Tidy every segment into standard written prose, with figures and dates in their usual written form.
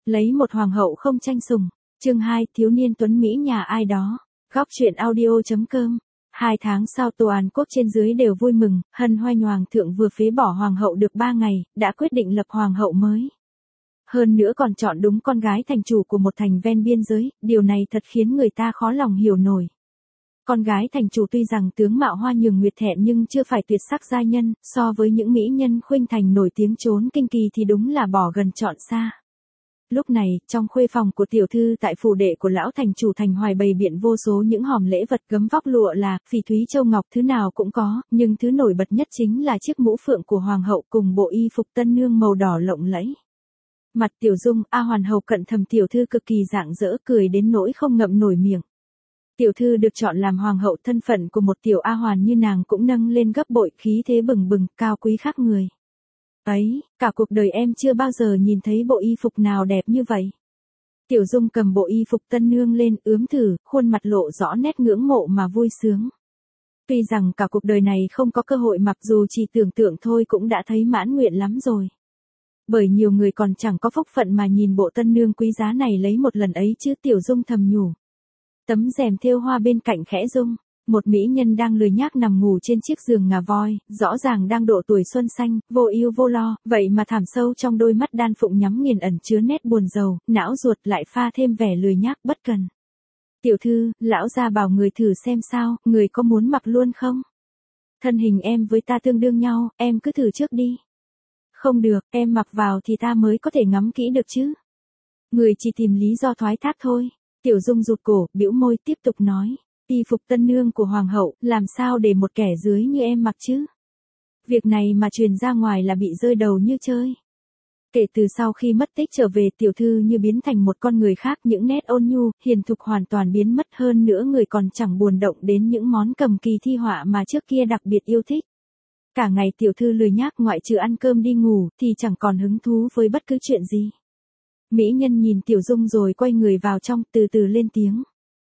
Lấy một hoàng hậu không tranh sủng. Chương 2, thiếu niên tuấn Mỹ nhà ai đó. Góc truyện audio.com. 2 tháng sau toàn quốc trên dưới đều vui mừng, hân hoan hoàng thượng vừa phế bỏ hoàng hậu được 3 ngày, đã quyết định lập hoàng hậu mới. Hơn nữa còn chọn đúng con gái thành chủ của một thành ven biên giới, điều này thật khiến người ta khó lòng hiểu nổi. Con gái thành chủ tuy rằng tướng mạo hoa nhường nguyệt thẹn nhưng chưa phải tuyệt sắc giai nhân, so với những mỹ nhân khuynh thành nổi tiếng trốn kinh kỳ thì đúng là bỏ gần chọn xa. Lúc này, trong khuê phòng của tiểu thư tại phủ đệ của lão thành chủ thành Hoài bày biện vô số những hòm lễ vật gấm vóc lụa là, phỉ thúy châu ngọc thứ nào cũng có, nhưng thứ nổi bật nhất chính là chiếc mũ phượng của hoàng hậu cùng bộ y phục tân nương màu đỏ lộng lẫy. Mặt Tiểu Dung, hoàn hầu cận thầm tiểu thư cực kỳ rạng rỡ cười đến nỗi không ngậm nổi miệng. Tiểu thư được chọn làm hoàng hậu, thân phận của một tiểu hoàn như nàng cũng nâng lên gấp bội, khí thế bừng bừng, cao quý khác người. Ấy, cả cuộc đời em chưa bao giờ nhìn thấy bộ y phục nào đẹp như vậy. Tiểu Dung cầm bộ y phục tân nương lên, ướm thử, khuôn mặt lộ rõ nét ngưỡng mộ mà vui sướng. Tuy rằng cả cuộc đời này không có cơ hội mặc, dù chỉ tưởng tượng thôi cũng đã thấy mãn nguyện lắm rồi. Bởi nhiều người còn chẳng có phúc phận mà nhìn bộ tân nương quý giá này lấy một lần ấy chứ, Tiểu Dung thầm nhủ. Tấm rèm thêu hoa bên cạnh khẽ rung, một mỹ nhân đang lười nhác nằm ngủ trên chiếc giường ngà voi, rõ ràng đang độ tuổi xuân xanh, vô ưu vô lo, vậy mà thẳm sâu trong đôi mắt đan phụng nhắm nghiền ẩn chứa nét buồn rầu, não ruột lại pha thêm vẻ lười nhác bất cần. Tiểu thư, lão gia bảo người thử xem sao, người có muốn mặc luôn không? Thân hình em với ta tương đương nhau, em cứ thử trước đi. Không được, em mặc vào thì ta mới có thể ngắm kỹ được chứ. Người chỉ tìm lý do thoái thác thôi. Tiểu Dung rụt cổ, bĩu môi tiếp tục nói. Y phục tân nương của hoàng hậu, làm sao để một kẻ dưới như em mặc chứ? Việc này mà truyền ra ngoài là bị rơi đầu như chơi. Kể từ sau khi mất tích trở về, tiểu thư như biến thành một con người khác, những nét ôn nhu, hiền thục hoàn toàn biến mất, hơn nữa người còn chẳng buồn động đến những món cầm kỳ thi họa mà trước kia đặc biệt yêu thích. Cả ngày tiểu thư lười nhác, ngoại trừ ăn cơm đi ngủ, thì chẳng còn hứng thú với bất cứ chuyện gì. Mỹ nhân nhìn Tiểu Dung rồi quay người vào trong, từ từ lên tiếng.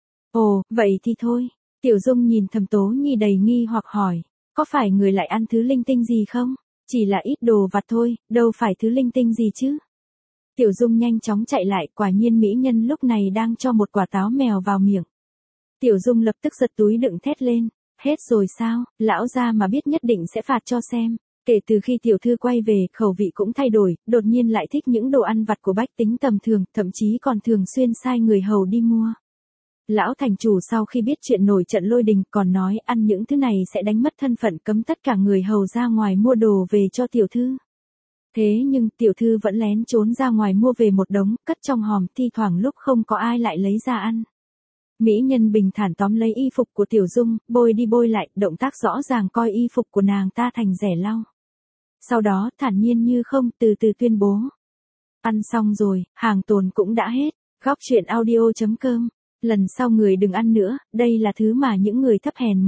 Ồ, vậy thì thôi. Tiểu Dung nhìn Thẩm Tố Nhi đầy nghi hoặc hỏi. Có phải người lại ăn thứ linh tinh gì không? Chỉ là ít đồ vặt thôi, đâu phải thứ linh tinh gì chứ? Tiểu Dung nhanh chóng chạy lại, quả nhiên mỹ nhân lúc này đang cho một quả táo mèo vào miệng. Tiểu Dung lập tức giật túi đựng thét lên. Hết rồi sao, lão gia mà biết nhất định sẽ phạt cho xem. Kể từ khi tiểu thư quay về, khẩu vị cũng thay đổi, đột nhiên lại thích những đồ ăn vặt của bách tính tầm thường, thậm chí còn thường xuyên sai người hầu đi mua. Lão thành chủ sau khi biết chuyện nổi trận lôi đình còn nói ăn những thứ này sẽ đánh mất thân phận, cấm tất cả người hầu ra ngoài mua đồ về cho tiểu thư. Thế nhưng tiểu thư vẫn lén trốn ra ngoài mua về một đống, cất trong hòm, thi thoảng lúc không có ai lại lấy ra ăn. Mỹ nhân bình thản tóm lấy y phục của Tiểu Dung, bôi đi bôi lại, động tác rõ ràng coi y phục của nàng ta thành rẻ lau. Sau đó, thản nhiên như không, từ từ tuyên bố. Ăn xong rồi, hàng tồn cũng đã hết. Góc truyện audio.com. Lần sau người đừng ăn nữa, đây là thứ mà những người thấp hèn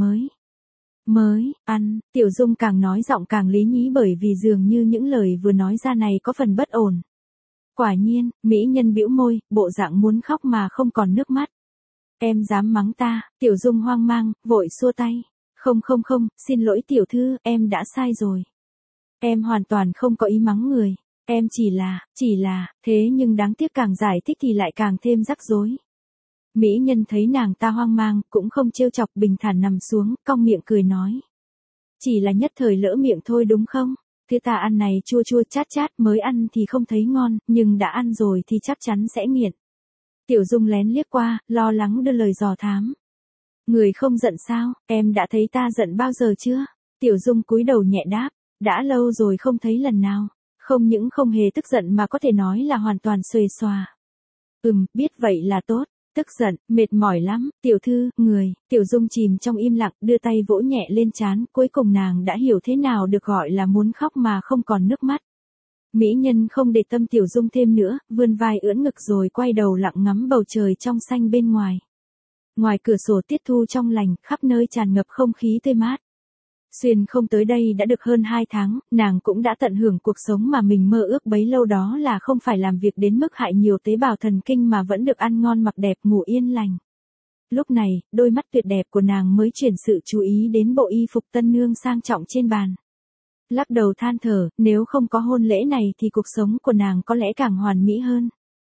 mới ăn. Tiểu Dung càng nói giọng càng lý nhí, bởi vì dường như những lời vừa nói ra này có phần bất ổn. Quả nhiên, mỹ nhân bĩu môi, bộ dạng muốn khóc mà không còn nước mắt. Em dám mắng ta? Tiểu Dung hoang mang, vội xua tay. Không, xin lỗi tiểu thư, em đã sai rồi. Em hoàn toàn không có ý mắng người. Em chỉ là, thế nhưng đáng tiếc càng giải thích thì lại càng thêm rắc rối. Mỹ nhân thấy nàng ta hoang mang, cũng không trêu chọc, bình thản nằm xuống, cong miệng cười nói. Chỉ là nhất thời lỡ miệng thôi đúng không? Thứ ta ăn này chua chua chát chát, mới ăn thì không thấy ngon, nhưng đã ăn rồi thì chắc chắn sẽ nghiện. Tiểu Dung lén liếc qua, lo lắng đưa lời dò thám. Người không giận sao, em đã thấy ta giận bao giờ chưa? Tiểu Dung cúi đầu nhẹ đáp, đã lâu rồi không thấy lần nào. Không những không hề tức giận mà có thể nói là hoàn toàn xuề xòa. Biết vậy là tốt. Tức giận, mệt mỏi lắm, tiểu thư, người. Tiểu Dung chìm trong im lặng, đưa tay vỗ nhẹ lên trán, cuối cùng nàng đã hiểu thế nào được gọi là muốn khóc mà không còn nước mắt. Mỹ nhân không để tâm Tiểu Dung thêm nữa, vươn vai ưỡn ngực rồi quay đầu lặng ngắm bầu trời trong xanh bên ngoài. Ngoài cửa sổ tiết thu trong lành, khắp nơi tràn ngập không khí tươi mát. Xuyên không tới đây đã được hơn 2 tháng, nàng cũng đã tận hưởng cuộc sống mà mình mơ ước bấy lâu, đó là không phải làm việc đến mức hại nhiều tế bào thần kinh mà vẫn được ăn ngon mặc đẹp ngủ yên lành. Lúc này, đôi mắt tuyệt đẹp của nàng mới chuyển sự chú ý đến bộ y phục tân nương sang trọng trên bàn. Lắc đầu than thở, nếu không có hôn lễ này thì cuộc sống của nàng có lẽ càng hoàn mỹ hơn.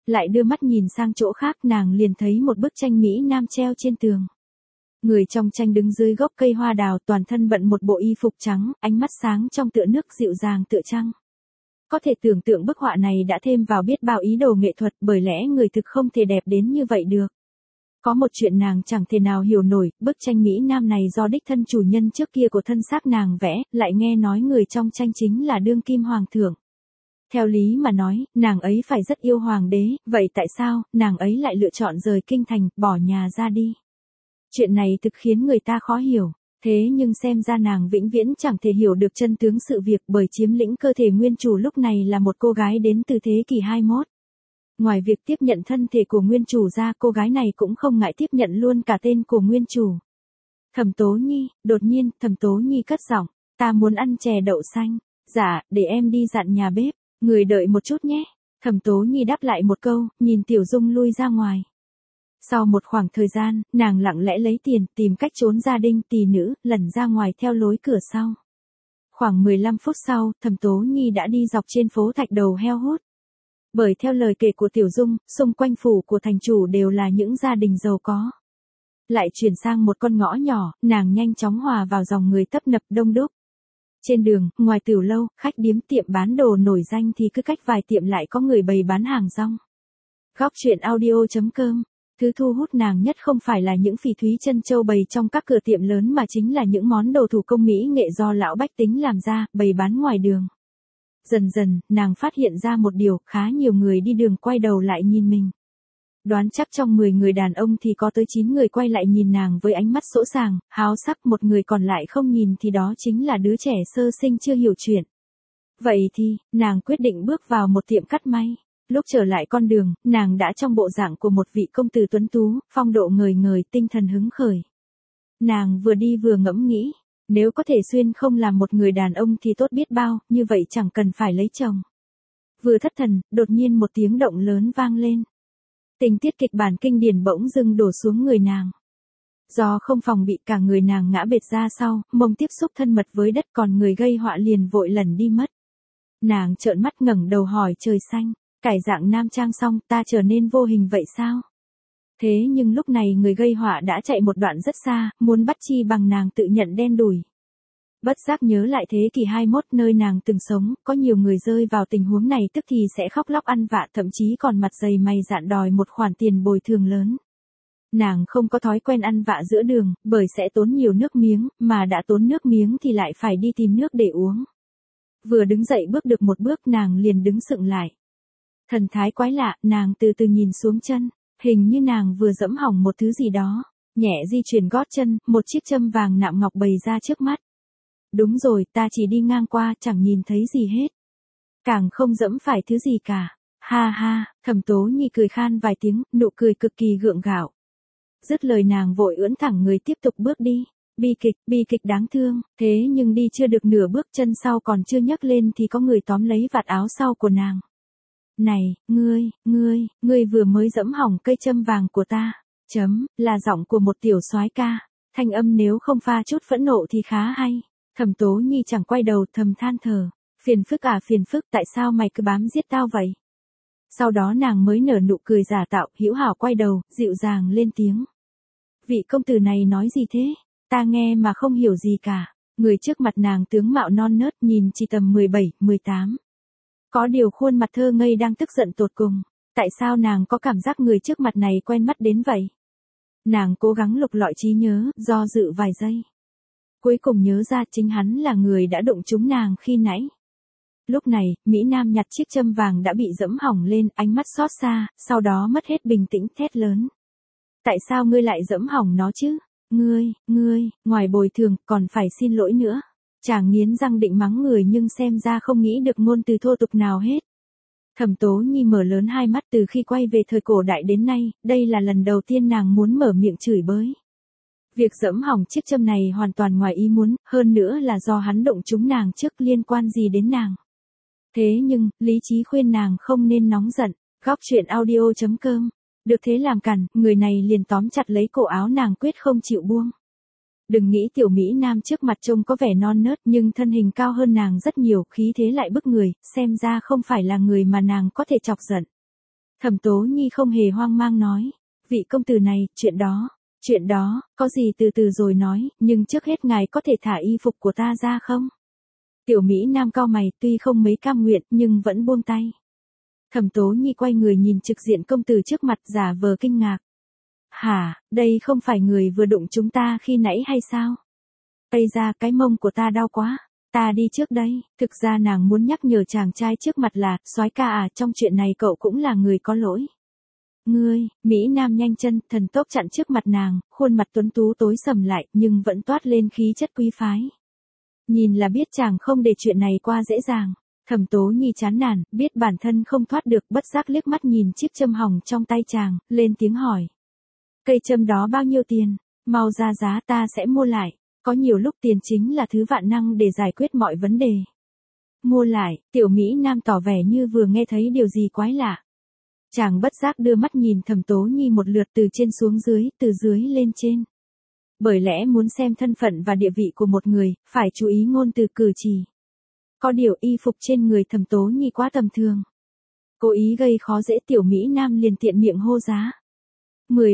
Lại đưa mắt nhìn sang chỗ khác, nàng liền thấy một bức tranh Mỹ Nam treo trên tường. Người trong tranh đứng dưới gốc cây hoa đào, toàn thân bận một bộ y phục trắng, ánh mắt sáng trong tựa nước, dịu dàng tựa trăng. Có thể tưởng tượng bức họa này đã thêm vào biết bao ý đồ nghệ thuật, bởi lẽ người thực không thể đẹp đến như vậy được. Có một chuyện nàng chẳng thể nào hiểu nổi, bức tranh Mỹ Nam này do đích thân chủ nhân trước kia của thân xác nàng vẽ, lại nghe nói người trong tranh chính là đương kim hoàng thượng. Theo lý mà nói, nàng ấy phải rất yêu hoàng đế, vậy tại sao, nàng ấy lại lựa chọn rời kinh thành, bỏ nhà ra đi? Chuyện này thực khiến người ta khó hiểu, thế nhưng xem ra nàng vĩnh viễn chẳng thể hiểu được chân tướng sự việc, bởi chiếm lĩnh cơ thể nguyên chủ lúc này là một cô gái đến từ thế kỷ 21. Ngoài việc tiếp nhận thân thể của nguyên chủ ra, cô gái này cũng không ngại tiếp nhận luôn cả tên của nguyên chủ. Thẩm Tố Nhi, đột nhiên, Thẩm Tố Nhi cất giọng, ta muốn ăn chè đậu xanh. Dạ, để em đi dặn nhà bếp, người đợi một chút nhé. Thẩm Tố Nhi đáp lại một câu, nhìn Tiểu Dung lui ra ngoài. Sau một khoảng thời gian, nàng lặng lẽ lấy tiền, tìm cách trốn gia đình tỷ nữ, lẩn ra ngoài theo lối cửa sau. Khoảng 15 phút sau, Thẩm Tố Nhi đã đi dọc trên phố Thạch Đầu Heo Hút. Bởi theo lời kể của Tiểu Dung, xung quanh phủ của thành chủ đều là những gia đình giàu có. Lại chuyển sang một con ngõ nhỏ, nàng nhanh chóng hòa vào dòng người tấp nập đông đúc. Trên đường, ngoài tiểu lâu, khách điếm, tiệm bán đồ nổi danh thì cứ cách vài tiệm lại có người bày bán hàng rong. Góc truyện audio.com. Thứ thu hút nàng nhất không phải là những phỉ thúy chân châu bày trong các cửa tiệm lớn mà chính là những món đồ thủ công mỹ nghệ do lão bách tính làm ra, bày bán ngoài đường. Dần dần, nàng phát hiện ra một điều, khá nhiều người đi đường quay đầu lại nhìn mình. Đoán chắc trong 10 người đàn ông thì có tới 9 người quay lại nhìn nàng với ánh mắt sỗ sàng, háo sắc, một người còn lại không nhìn thì đó chính là đứa trẻ sơ sinh chưa hiểu chuyện. Vậy thì, nàng quyết định bước vào một tiệm cắt may. Lúc trở lại con đường, nàng đã trong bộ dạng của một vị công tử tuấn tú, phong độ ngời ngời, tinh thần hứng khởi. Nàng vừa đi vừa ngẫm nghĩ, nếu có thể xuyên không làm một người đàn ông thì tốt biết bao, như vậy chẳng cần phải lấy chồng. Vừa thất thần, đột nhiên một tiếng động lớn vang lên. Tình tiết kịch bản kinh điển bỗng dưng đổ xuống người nàng. Do không phòng bị, cả người nàng ngã bệt ra sau, mông tiếp xúc thân mật với đất, còn người gây họa liền vội lẩn đi mất. Nàng trợn mắt ngẩng đầu hỏi trời xanh, cải dạng nam trang xong ta trở nên vô hình vậy sao? Thế nhưng lúc này người gây họa đã chạy một đoạn rất xa, muốn bắt chi bằng nàng tự nhận đen đủi. Bất giác nhớ lại thế kỷ 21 nơi nàng từng sống, có nhiều người rơi vào tình huống này tức thì sẽ khóc lóc ăn vạ, thậm chí còn mặt dày mày dạn đòi một khoản tiền bồi thường lớn. Nàng không có thói quen ăn vạ giữa đường, bởi sẽ tốn nhiều nước miếng, mà đã tốn nước miếng thì lại phải đi tìm nước để uống. Vừa đứng dậy bước được một bước nàng liền đứng sững lại. Thần thái quái lạ, nàng từ từ nhìn xuống chân, hình như nàng vừa dẫm hỏng một thứ gì đó, nhẹ di chuyển gót chân, một chiếc châm vàng nạm ngọc bày ra trước mắt. Đúng rồi, ta chỉ đi ngang qua, chẳng nhìn thấy gì hết. Càng không dẫm phải thứ gì cả. Ha ha, Thẩm Tố Nhi cười khan vài tiếng, nụ cười cực kỳ gượng gạo. Dứt lời nàng vội ưỡn thẳng người tiếp tục bước đi. Bi kịch đáng thương, thế nhưng đi chưa được nửa bước, chân sau còn chưa nhấc lên thì có người tóm lấy vạt áo sau của nàng. Này, ngươi vừa mới dẫm hỏng cây châm vàng của ta. Là giọng của một tiểu soái ca. Thanh âm nếu không pha chút phẫn nộ thì khá hay. Thẩm Tố Nhi chẳng quay đầu, thầm than thở. Phiền phức, tại sao mày cứ bám giết tao vậy? Sau đó nàng mới nở nụ cười giả tạo, hữu hảo quay đầu, dịu dàng lên tiếng. Vị công tử này nói gì thế? Ta nghe mà không hiểu gì cả. Người trước mặt nàng tướng mạo non nớt, nhìn chỉ tầm 17, 18. Có điều khuôn mặt thơ ngây đang tức giận tột cùng. Tại sao nàng có cảm giác người trước mặt này quen mắt đến vậy? Nàng cố gắng lục lọi trí nhớ, do dự vài giây. Cuối cùng nhớ ra chính hắn là người đã đụng trúng nàng khi nãy. Lúc này, Mỹ Nam nhặt chiếc châm vàng đã bị dẫm hỏng lên, ánh mắt xót xa, sau đó mất hết bình tĩnh, thét lớn. Tại sao ngươi lại dẫm hỏng nó chứ? Ngươi, ngoài bồi thường, còn phải xin lỗi nữa. Chàng nghiến răng định mắng người nhưng xem ra không nghĩ được ngôn từ thô tục nào hết. Thẩm Tố Nhi mở lớn hai mắt, từ khi quay về thời cổ đại đến nay, đây là lần đầu tiên nàng muốn mở miệng chửi bới. Việc dẫm hỏng chiếc châm này hoàn toàn ngoài ý muốn, hơn nữa là do hắn đụng trúng nàng trước, liên quan gì đến nàng. Thế nhưng, lý trí khuyên nàng không nên nóng giận. Góc truyện audio.com. Được thế làm cản, người này liền tóm chặt lấy cổ áo nàng quyết không chịu buông. Đừng nghĩ tiểu Mỹ Nam trước mặt trông có vẻ non nớt nhưng thân hình cao hơn nàng rất nhiều, khí thế lại bức người, xem ra không phải là người mà nàng có thể chọc giận. Thẩm Tố Nhi không hề hoang mang nói, vị công tử này, chuyện đó, có gì từ từ rồi nói, nhưng trước hết ngài có thể thả y phục của ta ra không? Tiểu Mỹ Nam cau mày, tuy không mấy cam nguyện, nhưng vẫn buông tay. Thẩm Tố Nhi quay người nhìn trực diện công tử trước mặt giả vờ kinh ngạc. Hả, đây không phải người vừa đụng chúng ta khi nãy hay sao? Ây ra, cái mông của ta đau quá. Ta đi trước đây. Thực ra nàng muốn nhắc nhở chàng trai trước mặt là, soái ca à, trong chuyện này cậu cũng là người có lỗi. Ngươi, Mỹ Nam nhanh chân, thần tốc chặn trước mặt nàng, khuôn mặt tuấn tú tối sầm lại, nhưng vẫn toát lên khí chất quý phái. Nhìn là biết chàng không để chuyện này qua dễ dàng. Thẩm Tố Nhi chán nản, biết bản thân không thoát được, bất giác liếc mắt nhìn chiếc châm hồng trong tay chàng, lên tiếng hỏi. Cây châm đó bao nhiêu tiền? Mau ra giá, ta sẽ mua lại. Có nhiều lúc tiền chính là thứ vạn năng để giải quyết mọi vấn đề. Mua lại, Tiểu Mỹ Nam tỏ vẻ như vừa nghe thấy điều gì quái lạ. Chàng bất giác đưa mắt nhìn Thẩm Tố Nhi một lượt từ trên xuống dưới, từ dưới lên trên. Bởi lẽ muốn xem thân phận và địa vị của một người, phải chú ý ngôn từ cử chỉ. Có điều y phục trên người Thẩm Tố Nhi quá tầm thường. Cố ý gây khó dễ, Tiểu Mỹ Nam liền tiện miệng hô giá. 10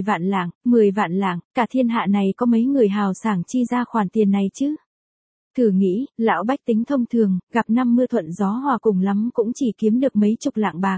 vạn lạng, cả thiên hạ này có mấy người hào sảng chi ra khoản tiền này chứ? Thử nghĩ, lão bách tính thông thường, gặp năm mưa thuận gió hòa cùng lắm cũng chỉ kiếm được mấy chục lạng bạc.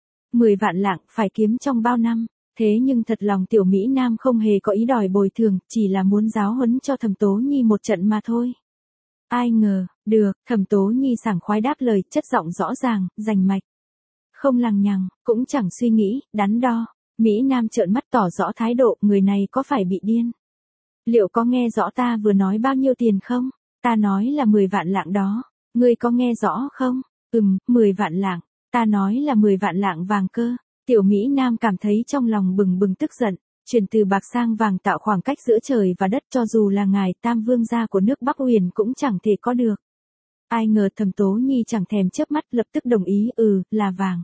10 vạn lạng, phải kiếm trong bao năm? Thế nhưng thật lòng Tiểu Mỹ Nam không hề có ý đòi bồi thường, chỉ là muốn giáo huấn cho Thẩm Tố Nhi một trận mà thôi. Ai ngờ, được, Thẩm Tố Nhi sảng khoái đáp lời, chất giọng rõ ràng, rành mạch. Không lằng nhằng, cũng chẳng suy nghĩ, đắn đo. Mỹ Nam trợn mắt tỏ rõ thái độ, người này có phải bị điên? Liệu có nghe rõ ta vừa nói bao nhiêu tiền không? Ta nói là 10 vạn lạng đó. Ngươi có nghe rõ không? 10 vạn lạng. Ta nói là 10 vạn lạng vàng cơ. Tiểu Mỹ Nam cảm thấy trong lòng bừng bừng tức giận. Chuyển từ bạc sang vàng tạo khoảng cách giữa trời và đất, cho dù là ngài Tam Vương gia của nước Bắc Huyền cũng chẳng thể có được. Ai ngờ Thẩm Tố Nhi chẳng thèm chớp mắt, lập tức đồng ý, là vàng.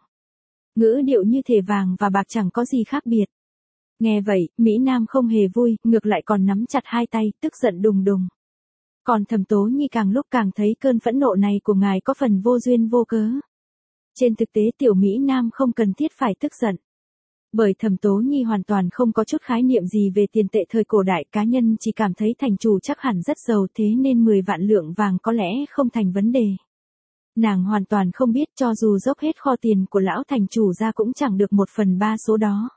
Ngữ điệu như thể vàng và bạc chẳng có gì khác biệt. Nghe vậy, Mỹ Nam không hề vui, ngược lại còn nắm chặt hai tay, tức giận đùng đùng. Còn Thẩm Tố Nhi càng lúc càng thấy cơn phẫn nộ này của ngài có phần vô duyên vô cớ. Trên thực tế Tiểu Mỹ Nam không cần thiết phải tức giận. Bởi Thẩm Tố Nhi hoàn toàn không có chút khái niệm gì về tiền tệ thời cổ đại, cá nhân chỉ cảm thấy thành chủ chắc hẳn rất giàu, thế nên 10 vạn lượng vàng có lẽ không thành vấn đề. Nàng hoàn toàn không biết cho dù dốc hết kho tiền của lão thành chủ ra cũng chẳng được 1/3 số đó.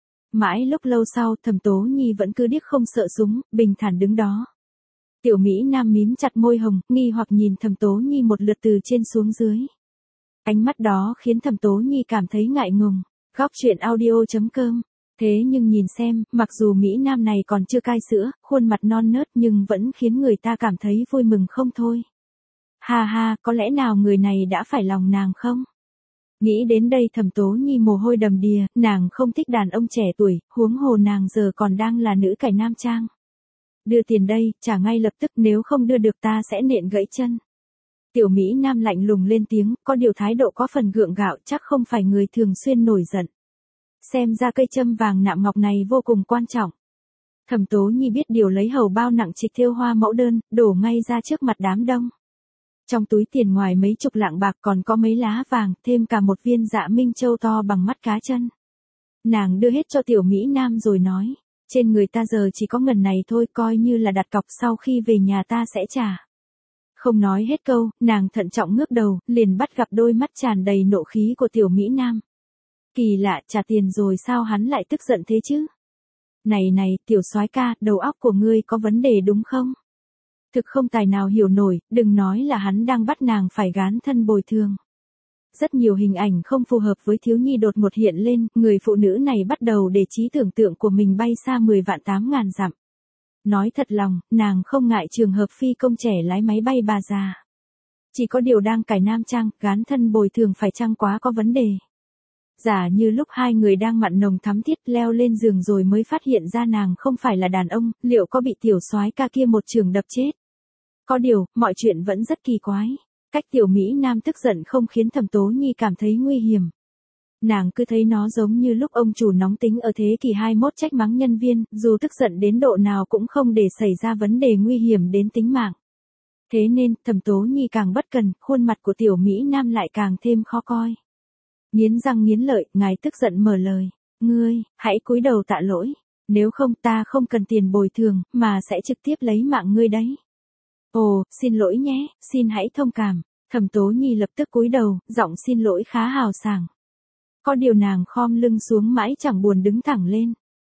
Mãi lúc lâu sau, Thẩm Tố Nhi vẫn cứ điếc không sợ súng, bình thản đứng đó. Tiểu Mỹ Nam mím chặt môi hồng, nghi hoặc nhìn Thẩm Tố Nhi một lượt từ trên xuống dưới. Ánh mắt đó khiến Thẩm Tố Nhi cảm thấy ngại ngùng. Góc truyện audio.com. Thế nhưng nhìn xem, mặc dù Mỹ Nam này còn chưa cai sữa, khuôn mặt non nớt nhưng vẫn khiến người ta cảm thấy vui mừng không thôi. Ha ha, có lẽ nào người này đã phải lòng nàng không? Nghĩ đến đây Thẩm Tố Nhi mồ hôi đầm đìa, nàng không thích đàn ông trẻ tuổi, huống hồ nàng giờ còn đang là nữ cải nam trang. Đưa tiền đây, trả ngay lập tức, nếu không đưa được ta sẽ nện gãy chân. Tiểu Mỹ Nam lạnh lùng lên tiếng, có điều thái độ có phần gượng gạo, chắc không phải người thường xuyên nổi giận. Xem ra cây châm vàng nạm ngọc này vô cùng quan trọng. Thẩm Tố Nhi biết điều, lấy hầu bao nặng trịch thêu hoa mẫu đơn, đổ ngay ra trước mặt đám đông. Trong túi tiền ngoài mấy chục lạng bạc còn có mấy lá vàng, thêm cả một viên dạ minh châu to bằng mắt cá chân. Nàng đưa hết cho Tiểu Mỹ Nam rồi nói, trên người ta giờ chỉ có ngần này thôi, coi như là đặt cọc, sau khi về nhà ta sẽ trả. Không nói hết câu, nàng thận trọng ngước đầu, liền bắt gặp đôi mắt tràn đầy nộ khí của Tiểu Mỹ Nam. Kỳ lạ, trả tiền rồi sao hắn lại tức giận thế chứ? Này, Tiểu soái ca, đầu óc của ngươi có vấn đề đúng không? Thực không tài nào hiểu nổi, đừng nói là hắn đang bắt nàng phải gán thân bồi thường. Rất nhiều hình ảnh không phù hợp với thiếu nhi đột ngột hiện lên, người phụ nữ này bắt đầu để trí tưởng tượng của mình bay xa 10 vạn 8 ngàn dặm. Nói thật lòng, nàng không ngại trường hợp phi công trẻ lái máy bay bà già. Chỉ có điều đang cải nam trang, gán thân bồi thường phải chăng quá có vấn đề. Giả như lúc hai người đang mặn nồng thắm thiết leo lên giường rồi mới phát hiện ra nàng không phải là đàn ông, liệu có bị tiểu soái ca kia một chưởng đập chết? Có điều, mọi chuyện vẫn rất kỳ quái. Cách Tiểu Mỹ Nam tức giận không khiến Thẩm Tố Nhi cảm thấy nguy hiểm. Nàng cứ thấy nó giống như lúc ông chủ nóng tính ở thế kỷ 21 trách mắng nhân viên, dù tức giận đến độ nào cũng không để xảy ra vấn đề nguy hiểm đến tính mạng. Thế nên, Thẩm Tố Nhi càng bất cần, khuôn mặt của Tiểu Mỹ Nam lại càng thêm khó coi. Nghiến răng nghiến lợi, ngài tức giận mở lời. Ngươi, hãy cúi đầu tạ lỗi. Nếu không ta không cần tiền bồi thường, mà sẽ trực tiếp lấy mạng ngươi đấy. Ồ, xin lỗi nhé, xin hãy thông cảm. Thẩm Tố Nhi lập tức cúi đầu, giọng xin lỗi khá hào sảng. Có điều nàng khom lưng xuống mãi chẳng buồn đứng thẳng lên.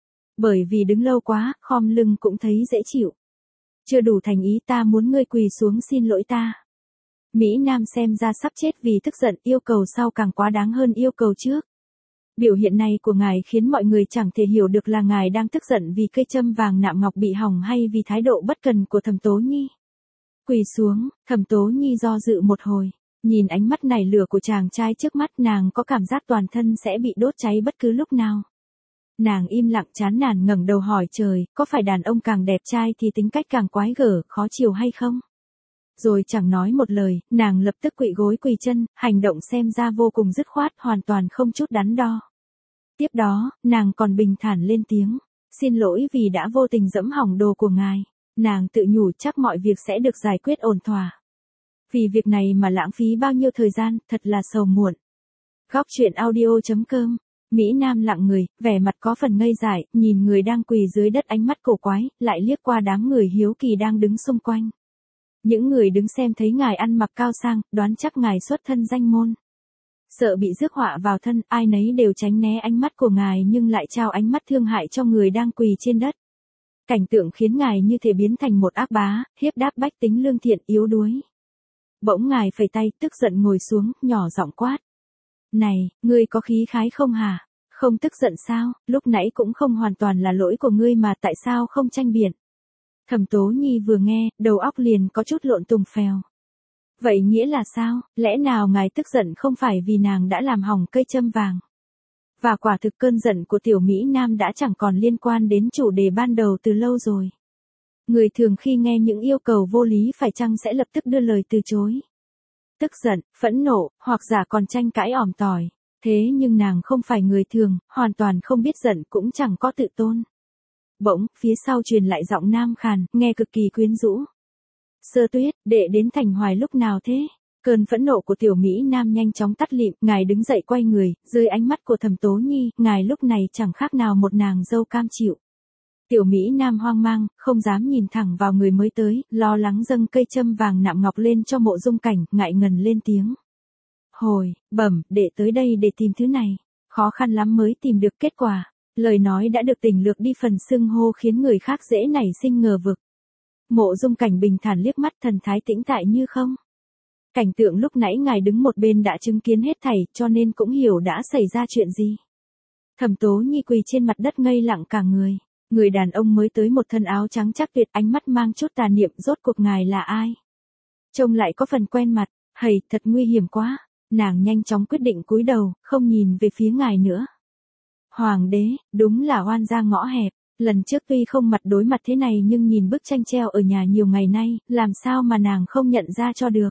Bởi vì đứng lâu quá, khom lưng cũng thấy dễ chịu. Chưa đủ thành ý, ta muốn ngươi quỳ xuống xin lỗi ta. Mỹ Nam xem ra sắp chết vì tức giận, yêu cầu sau càng quá đáng hơn yêu cầu trước. Biểu hiện này của ngài khiến mọi người chẳng thể hiểu được là ngài đang tức giận vì cây châm vàng nạm ngọc bị hỏng hay vì thái độ bất cần của Thẩm Tố Nhi. Quỳ xuống, Thẩm Tố Nhi do dự một hồi. Nhìn ánh mắt nảy lửa của chàng trai trước mắt, nàng có cảm giác toàn thân sẽ bị đốt cháy bất cứ lúc nào. Nàng im lặng chán nản ngẩng đầu hỏi trời, có phải đàn ông càng đẹp trai thì tính cách càng quái gở, khó chiều hay không? Rồi chẳng nói một lời, nàng lập tức quỵ gối quỳ chân, hành động xem ra vô cùng dứt khoát, hoàn toàn không chút đắn đo. Tiếp đó, nàng còn bình thản lên tiếng, xin lỗi vì đã vô tình dẫm hỏng đồ của ngài. Nàng tự nhủ chắc mọi việc sẽ được giải quyết ổn thỏa. Vì việc này mà lãng phí bao nhiêu thời gian, thật là sầu muộn. Góc truyện audio.com. Mỹ Nam lặng người, vẻ mặt có phần ngây dại, nhìn người đang quỳ dưới đất ánh mắt cổ quái, lại liếc qua đám người hiếu kỳ đang đứng xung quanh. Những người đứng xem thấy ngài ăn mặc cao sang, đoán chắc ngài xuất thân danh môn. Sợ bị rước họa vào thân, ai nấy đều tránh né ánh mắt của ngài nhưng lại trao ánh mắt thương hại cho người đang quỳ trên đất. Cảnh tượng khiến ngài như thể biến thành một ác bá, hiếp đáp bách tính lương thiện yếu đuối. Bỗng ngài phẩy tay, tức giận ngồi xuống, nhỏ giọng quát. Này, ngươi có khí khái không hả? Không tức giận sao, lúc nãy cũng không hoàn toàn là lỗi của ngươi mà tại sao không tranh biện? Thẩm Tố Nhi vừa nghe, đầu óc liền có chút lộn tùng phèo. Vậy nghĩa là sao, lẽ nào ngài tức giận không phải vì nàng đã làm hỏng cây châm vàng? Và quả thực cơn giận của tiểu Mỹ Nam đã chẳng còn liên quan đến chủ đề ban đầu từ lâu rồi. Người thường khi nghe những yêu cầu vô lý phải chăng sẽ lập tức đưa lời từ chối. Tức giận, phẫn nộ, hoặc giả còn tranh cãi ỏm tỏi. Thế nhưng nàng không phải người thường, hoàn toàn không biết giận cũng chẳng có tự tôn. Bỗng, phía sau truyền lại giọng nam khàn, nghe cực kỳ quyến rũ. Sơ Tuyết, đệ đến Thành Hoài lúc nào thế? Cơn phẫn nộ của tiểu Mỹ Nam nhanh chóng tắt lịm, ngài đứng dậy quay người, dưới ánh mắt của Thẩm Tố Nhi, ngài lúc này chẳng khác nào một nàng dâu cam chịu. Tiểu Mỹ Nam hoang mang, không dám nhìn thẳng vào người mới tới, lo lắng dâng cây châm vàng nạm ngọc lên cho Mộ Dung Cảnh, ngại ngần lên tiếng. Hồi, bẩm, đệ tới đây để tìm thứ này. Khó khăn lắm mới tìm được kết quả. Lời nói đã được tỉnh lược đi phần xưng hô khiến người khác dễ nảy sinh ngờ vực. Mộ Dung Cảnh bình thản liếc mắt, thần thái tĩnh tại như không. Cảnh tượng lúc nãy ngài đứng một bên đã chứng kiến hết thảy, cho nên cũng hiểu đã xảy ra chuyện gì. Thẩm Tố Nhi quỳ trên mặt đất ngây lặng cả người. Người đàn ông mới tới một thân áo trắng chắc tuyệt, ánh mắt mang chút tà niệm, rốt cuộc ngài là ai? Trông lại có phần quen mặt, hầy, thật nguy hiểm quá. Nàng nhanh chóng quyết định cúi đầu, không nhìn về phía ngài nữa. Hoàng đế, đúng là oan gia ngõ hẹp. Lần trước tuy không mặt đối mặt thế này nhưng nhìn bức tranh treo ở nhà nhiều ngày nay, làm sao mà nàng không nhận ra cho được.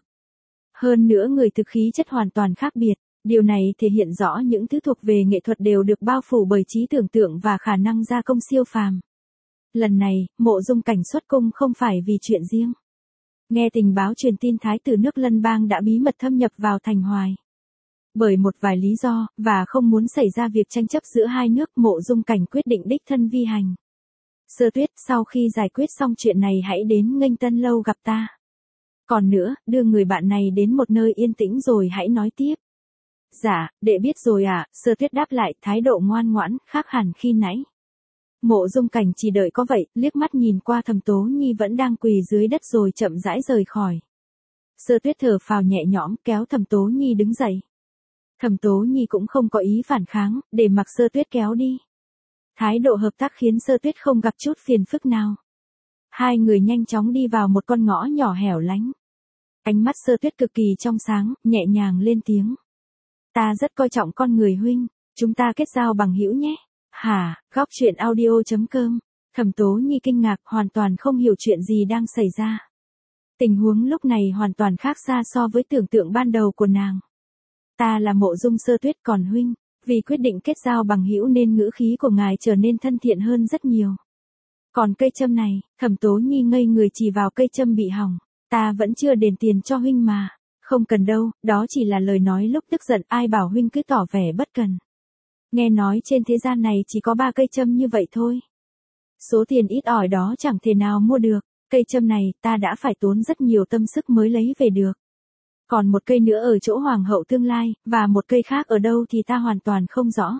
Hơn nữa người thực khí chất hoàn toàn khác biệt. Điều này thể hiện rõ những thứ thuộc về nghệ thuật đều được bao phủ bởi trí tưởng tượng và khả năng gia công siêu phàm. Lần này, Mộ Dung Cảnh xuất cung không phải vì chuyện riêng. Nghe tình báo truyền tin thái tử nước Lân Bang đã bí mật thâm nhập vào Thành Hoài. Bởi một vài lý do, và không muốn xảy ra việc tranh chấp giữa hai nước, Mộ Dung Cảnh quyết định đích thân vi hành. Sơ Tuyết, sau khi giải quyết xong chuyện này hãy đến Nghênh Tân Lâu gặp ta. Còn nữa, đưa người bạn này đến một nơi yên tĩnh rồi hãy nói tiếp. Dạ, đệ biết rồi ạ, Sơ Tuyết đáp lại, thái độ ngoan ngoãn, khác hẳn khi nãy. Mộ Dung Cảnh chỉ đợi có vậy, liếc mắt nhìn qua Thẩm Tố Nhi vẫn đang quỳ dưới đất rồi chậm rãi rời khỏi. Sơ Tuyết thở phào nhẹ nhõm, kéo Thẩm Tố Nhi đứng dậy. Thẩm Tố Nhi cũng không có ý phản kháng, để mặc Sơ Tuyết kéo đi. Thái độ hợp tác khiến Sơ Tuyết không gặp chút phiền phức nào. Hai người nhanh chóng đi vào một con ngõ nhỏ hẻo lánh. Ánh mắt Sơ Tuyết cực kỳ trong sáng, nhẹ nhàng lên tiếng. Ta rất coi trọng con người huynh, chúng ta kết giao bằng hữu nhé. Hả, góc truyện audio.com. Thẩm Tố Nhi kinh ngạc, hoàn toàn không hiểu chuyện gì đang xảy ra. Tình huống lúc này hoàn toàn khác xa so với tưởng tượng ban đầu của nàng. Ta là Mộ Dung Sơ Tuyết, còn huynh, vì quyết định kết giao bằng hữu nên ngữ khí của ngài trở nên thân thiện hơn rất nhiều. Còn cây châm này, Thẩm Tố Nhi ngây người chỉ vào cây châm bị hỏng. Ta vẫn chưa đền tiền cho huynh mà. Không cần đâu, đó chỉ là lời nói lúc tức giận, ai bảo huynh cứ tỏ vẻ bất cần. Nghe nói trên thế gian này chỉ có 3 cây châm như vậy thôi. Số tiền ít ỏi đó chẳng thể nào mua được, cây châm này ta đã phải tốn rất nhiều tâm sức mới lấy về được. Còn một cây nữa ở chỗ hoàng hậu tương lai, và một cây khác ở đâu thì ta hoàn toàn không rõ.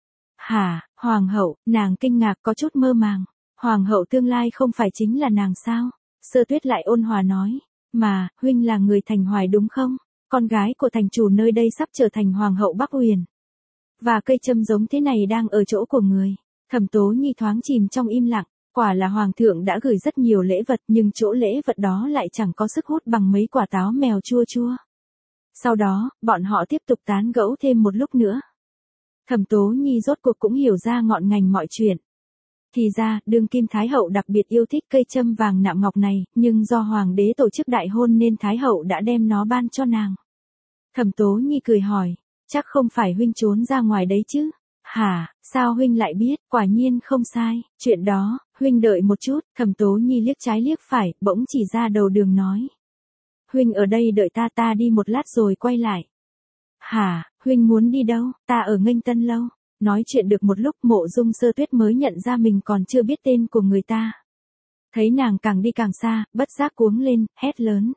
Hả, hoàng hậu, nàng kinh ngạc có chút mơ màng. Hoàng hậu tương lai không phải chính là nàng sao? Sơ Tuyết lại ôn hòa nói. Mà, huynh là người Thành Hoài đúng không? Con gái của thành chủ nơi đây sắp trở thành hoàng hậu Bắc Huyền. Và cây châm giống thế này đang ở chỗ của người. Thẩm Tố Nhi thoáng chìm trong im lặng. Quả là hoàng thượng đã gửi rất nhiều lễ vật, nhưng chỗ lễ vật đó lại chẳng có sức hút bằng mấy quả táo mèo chua chua. Sau đó, bọn họ tiếp tục tán gẫu thêm một lúc nữa. Thẩm Tố Nhi rốt cuộc cũng hiểu ra ngọn ngành mọi chuyện. Thì ra, đương kim Thái hậu đặc biệt yêu thích cây châm vàng nạm ngọc này, nhưng do hoàng đế tổ chức đại hôn nên Thái hậu đã đem nó ban cho nàng. Thẩm Tố Nhi cười hỏi, chắc không phải huynh trốn ra ngoài đấy chứ? Hả, sao huynh lại biết? Quả nhiên không sai, chuyện đó, huynh đợi một chút. Thẩm Tố Nhi liếc trái liếc phải, bỗng chỉ ra đầu đường nói. Huynh ở đây đợi ta đi một lát rồi quay lại. Hả, huynh muốn đi đâu? Ta ở Nghênh Tân Lâu. Nói chuyện được một lúc Mộ Dung Sơ Tuyết mới nhận ra mình còn chưa biết tên của người ta. Thấy nàng càng đi càng xa, bất giác cuống lên, hét lớn.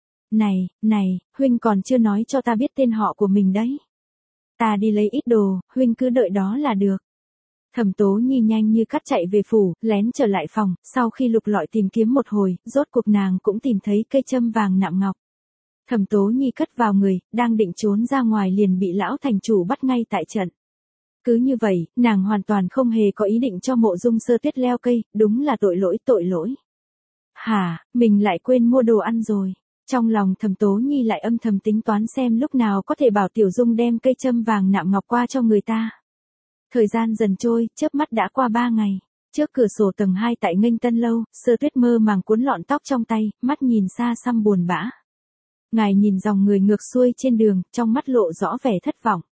Này, huynh còn chưa nói cho ta biết tên họ của mình đấy. Ta đi lấy ít đồ, huynh cứ đợi đó là được. Thẩm Tố Nhi nhanh như cắt chạy về phủ, lén trở lại phòng, sau khi lục lọi tìm kiếm một hồi, rốt cuộc nàng cũng tìm thấy cây châm vàng nạm ngọc. Thẩm Tố Nhi cất vào người, đang định trốn ra ngoài liền bị lão thành chủ bắt ngay tại trận. Cứ như vậy, nàng hoàn toàn không hề có ý định cho Mộ Dung Sơ Tuyết leo cây, đúng là tội lỗi. Hả, mình lại quên mua đồ ăn rồi. Trong lòng Thẩm Tố Nhi lại âm thầm tính toán xem lúc nào có thể bảo Tiểu Dung đem cây châm vàng nạm ngọc qua cho người ta. Thời gian dần trôi, chớp mắt đã qua 3 ngày. Trước cửa sổ tầng 2 tại Nghênh Tân Lâu, Sơ Tuyết mơ màng cuốn lọn tóc trong tay, mắt nhìn xa xăm buồn bã. Ngài nhìn dòng người ngược xuôi trên đường, trong mắt lộ rõ vẻ thất vọng.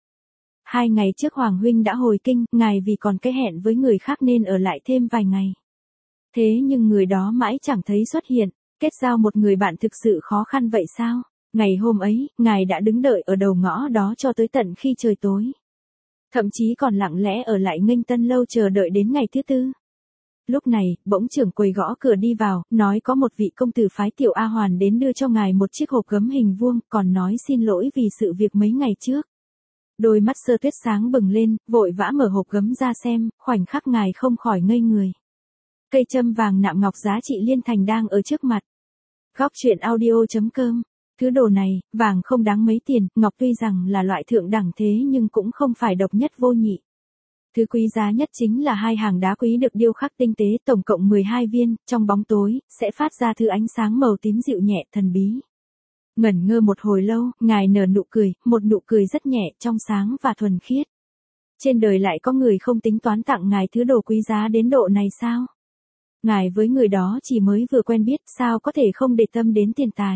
2 ngày trước Hoàng huynh đã hồi kinh, ngài vì còn cái hẹn với người khác nên ở lại thêm vài ngày. Thế nhưng người đó mãi chẳng thấy xuất hiện, kết giao một người bạn thực sự khó khăn vậy sao? Ngày hôm ấy, ngài đã đứng đợi ở đầu ngõ đó cho tới tận khi trời tối. Thậm chí còn lặng lẽ ở lại Nghênh Tân Lâu chờ đợi đến ngày thứ 4. Lúc này, bỗng trưởng quầy gõ cửa đi vào, nói có một vị công tử phái Tiểu A Hoàn đến đưa cho ngài một chiếc hộp gấm hình vuông, còn nói xin lỗi vì sự việc mấy ngày trước. Đôi mắt Sơ Tuyết sáng bừng lên, vội vã mở hộp gấm ra xem, khoảnh khắc ngài không khỏi ngây người. Cây châm vàng nạm ngọc giá trị liên thành đang ở trước mặt. Góc truyện audio.com. Thứ đồ này, vàng không đáng mấy tiền, ngọc tuy rằng là loại thượng đẳng thế nhưng cũng không phải độc nhất vô nhị. Thứ quý giá nhất chính là 2 hàng đá quý được điêu khắc tinh tế, tổng cộng 12 viên, trong bóng tối, sẽ phát ra thứ ánh sáng màu tím dịu nhẹ thần bí. Ngẩn ngơ một hồi lâu, ngài nở nụ cười, một nụ cười rất nhẹ, trong sáng và thuần khiết. Trên đời lại có người không tính toán tặng ngài thứ đồ quý giá đến độ này sao? Ngài với người đó chỉ mới vừa quen biết, sao có thể không để tâm đến tiền tài?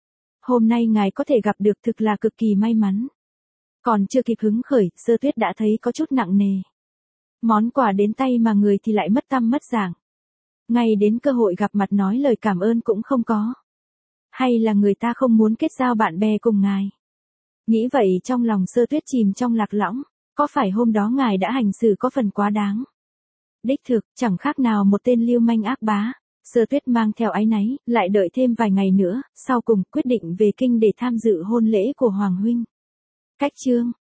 Hôm nay ngài có thể gặp được thực là cực kỳ may mắn. Còn chưa kịp hứng khởi, Sơ Tuyết đã thấy có chút nặng nề. Món quà đến tay mà người thì lại mất tăm mất dạng. Ngay đến cơ hội gặp mặt nói lời cảm ơn cũng không có. Hay là người ta không muốn kết giao bạn bè cùng ngài? Nghĩ vậy trong lòng Sơ Tuyết chìm trong lạc lõng, có phải hôm đó ngài đã hành xử có phần quá đáng? Đích thực, chẳng khác nào một tên lưu manh ác bá. Sơ Tuyết mang theo áy náy, lại đợi thêm vài ngày nữa, sau cùng quyết định về kinh để tham dự hôn lễ của Hoàng huynh. Cách chương